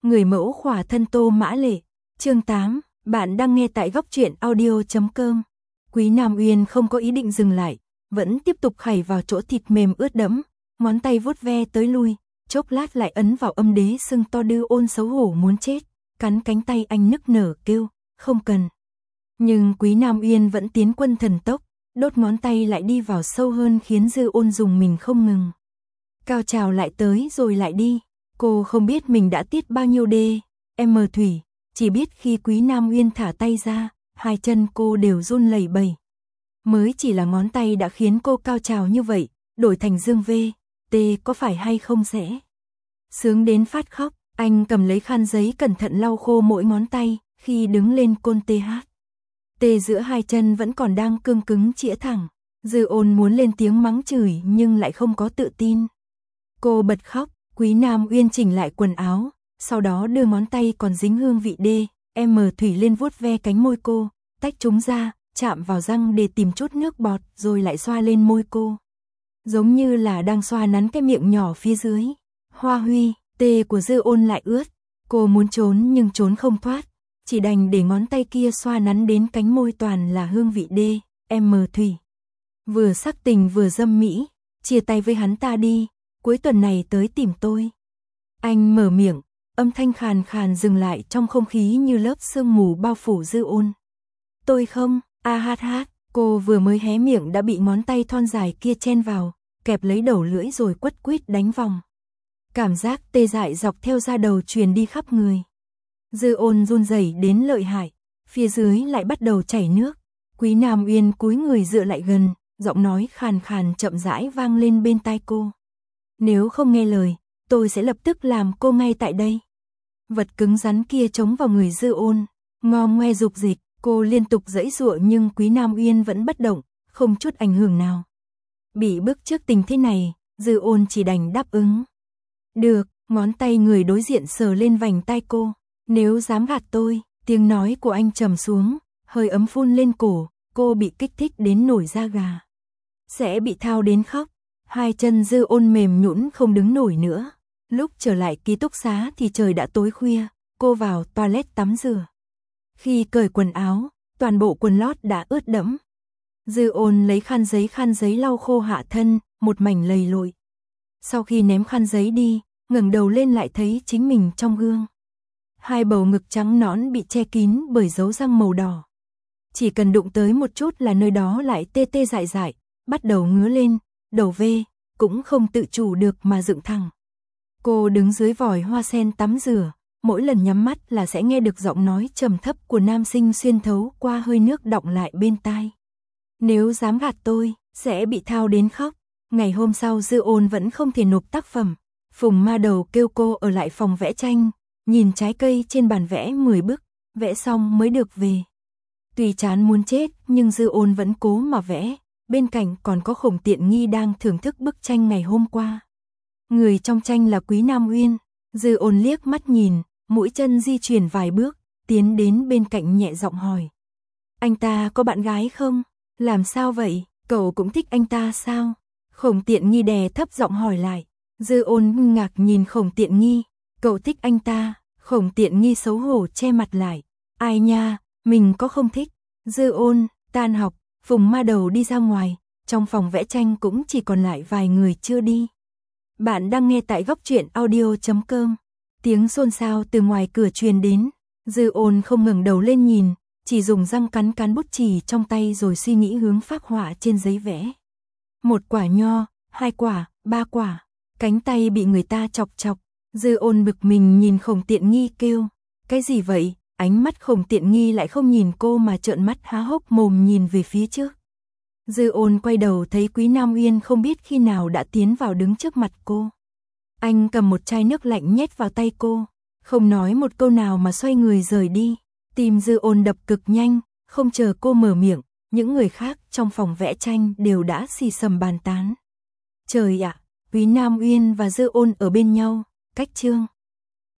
Người mẫu khỏa thân Tô Mã Lệ. Chương 8, bạn đang nghe tại góc truyện audio.com. Quý Nam Uyên không có ý định dừng lại, vẫn tiếp tục khảy vào chỗ thịt mềm ướt đẫm, ngón tay vuốt ve tới lui, chốc lát lại ấn vào âm đế sưng to. Dư Ôn xấu hổ muốn chết, cắn cánh tay anh nức nở kêu, không cần. Nhưng Quý Nam Uyên vẫn tiến quân thần tốc, đốt ngón tay lại đi vào sâu hơn khiến Dư Ôn dùng mình không ngừng. Cao trào lại tới rồi lại đi, cô không biết mình đã tiết bao nhiêu m thủy, chỉ biết khi Quý Nam Uyên thả tay ra, hai chân cô đều run lẩy bẩy. Mới chỉ là ngón tay đã khiến cô cao trào như vậy, đổi thành dương v, có phải hay không sẽ sướng đến phát khóc. Anh cầm lấy khăn giấy cẩn thận lau khô mỗi ngón tay, khi đứng lên côn tê giữa hai chân vẫn còn đang cương cứng chĩa thẳng. Dư Ôn muốn lên tiếng mắng chửi nhưng lại không có tự tin. Cô bật khóc. Quý Nam Uyên chỉnh lại quần áo, sau đó đưa ngón tay còn dính hương vị m thủy lên vuốt ve cánh môi cô, tách chúng ra, chạm vào răng để tìm chút nước bọt rồi lại xoa lên môi cô. Giống như là đang xoa nắn cái miệng nhỏ phía dưới. Hoa huy, tê của Dư Ôn lại ướt. Cô muốn trốn nhưng trốn không thoát, chỉ đành để ngón tay kia xoa nắn đến cánh môi toàn là hương vị m thủy. Vừa sắc tình vừa dâm mỹ, chia tay với hắn ta đi, cuối tuần này tới tìm tôi. Anh mở miệng, âm thanh khàn khàn dừng lại trong không khí như lớp sương mù bao phủ Dư Ôn. Tôi không, hát, cô vừa mới hé miệng đã bị ngón tay thon dài kia chen vào, kẹp lấy đầu lưỡi rồi quất quýt đánh vòng. Cảm giác tê dại dọc theo da đầu truyền đi khắp người. Dư Ôn run rẩy đến lợi hại, phía dưới lại bắt đầu chảy nước. Quý Nam Uyên cúi người dựa lại gần, giọng nói khàn khàn chậm rãi vang lên bên tai cô. Nếu không nghe lời, tôi sẽ lập tức làm cô ngay tại đây. Vật cứng rắn kia chống vào người Dư Ôn, ngo ngoe dục dịch, cô liên tục giãy giụa nhưng Quý Nam Uyên vẫn bất động, không chút ảnh hưởng nào. Bị bức trước tình thế này, Dư Ôn chỉ đành đáp ứng. Được, ngón tay người đối diện sờ lên vành tai cô. Nếu dám gạt tôi, tiếng nói của anh trầm xuống, hơi ấm phun lên cổ, cô bị kích thích đến nổi da gà. Sẽ bị thao đến khóc. Hai chân Dư Ôn mềm nhũn không đứng nổi nữa. Lúc trở lại ký túc xá thì trời đã tối khuya, cô vào toilet tắm rửa. Khi cởi quần áo, toàn bộ quần lót đã ướt đẫm. Dư Ôn lấy khăn giấy lau khô hạ thân, một mảnh lầy lội. Sau khi ném khăn giấy đi, ngẩng đầu lên lại thấy chính mình trong gương. Hai bầu ngực trắng nõn bị che kín bởi dấu răng màu đỏ. Chỉ cần đụng tới một chút là nơi đó lại tê dại, bắt đầu ngứa lên, đầu cũng không tự chủ được mà dựng thẳng. Cô đứng dưới vòi hoa sen tắm rửa, mỗi lần nhắm mắt là sẽ nghe được giọng nói trầm thấp của nam sinh xuyên thấu qua hơi nước đọng lại bên tai. Nếu dám gạt tôi, sẽ bị thao đến khóc. Ngày hôm sau Dư Ôn vẫn không thể nộp tác phẩm. Phùng Ma Đầu kêu cô ở lại phòng vẽ tranh, nhìn trái cây trên bàn vẽ 10 bức, vẽ xong mới được về. Tuy chán muốn chết nhưng Dư Ôn vẫn cố mà vẽ, bên cạnh còn có Khổng Tiện Nghi đang thưởng thức bức tranh ngày hôm qua. Người trong tranh là Quý Nam Uyên. Dư Ôn liếc mắt nhìn, mũi chân di chuyển vài bước, tiến đến bên cạnh nhẹ giọng hỏi. Anh ta có bạn gái không? Làm sao vậy? Cậu cũng thích anh ta sao? Khổng Tiện Nghi đè thấp giọng hỏi lại. Dư Ôn ngạc nhìn Khổng Tiện Nghi. Cậu thích anh ta? Khổng Tiện Nghi xấu hổ che mặt lại. Ai nha, mình có không thích. Dư Ôn, tan học, Phùng Ma Đầu đi ra ngoài, trong phòng vẽ tranh cũng chỉ còn lại vài người chưa đi. Bạn đang nghe tại góc truyện audio.com. Tiếng xôn xao từ ngoài cửa truyền đến. Dư Ôn không ngẩng đầu lên nhìn, chỉ dùng răng cắn bút chì trong tay rồi suy nghĩ hướng phác họa trên giấy vẽ. Một quả nho, hai quả, ba quả. Cánh tay bị người ta chọc. Dư Ôn bực mình nhìn Khổng Tiện Nghi kêu. Cái gì vậy? Ánh mắt Khổng Tiện Nghi lại không nhìn cô mà trợn mắt há hốc mồm nhìn về phía trước. Dư Ôn quay đầu thấy Quý Nam Uyên không biết khi nào đã tiến vào đứng trước mặt cô. Anh cầm một chai nước lạnh nhét vào tay cô, không nói một câu nào mà xoay người rời đi. Tim Dư Ôn đập cực nhanh, không chờ cô mở miệng, những người khác trong phòng vẽ tranh đều đã xì xầm bàn tán. Trời ạ, Quý Nam Uyên và Dư Ôn ở bên nhau, cách chương.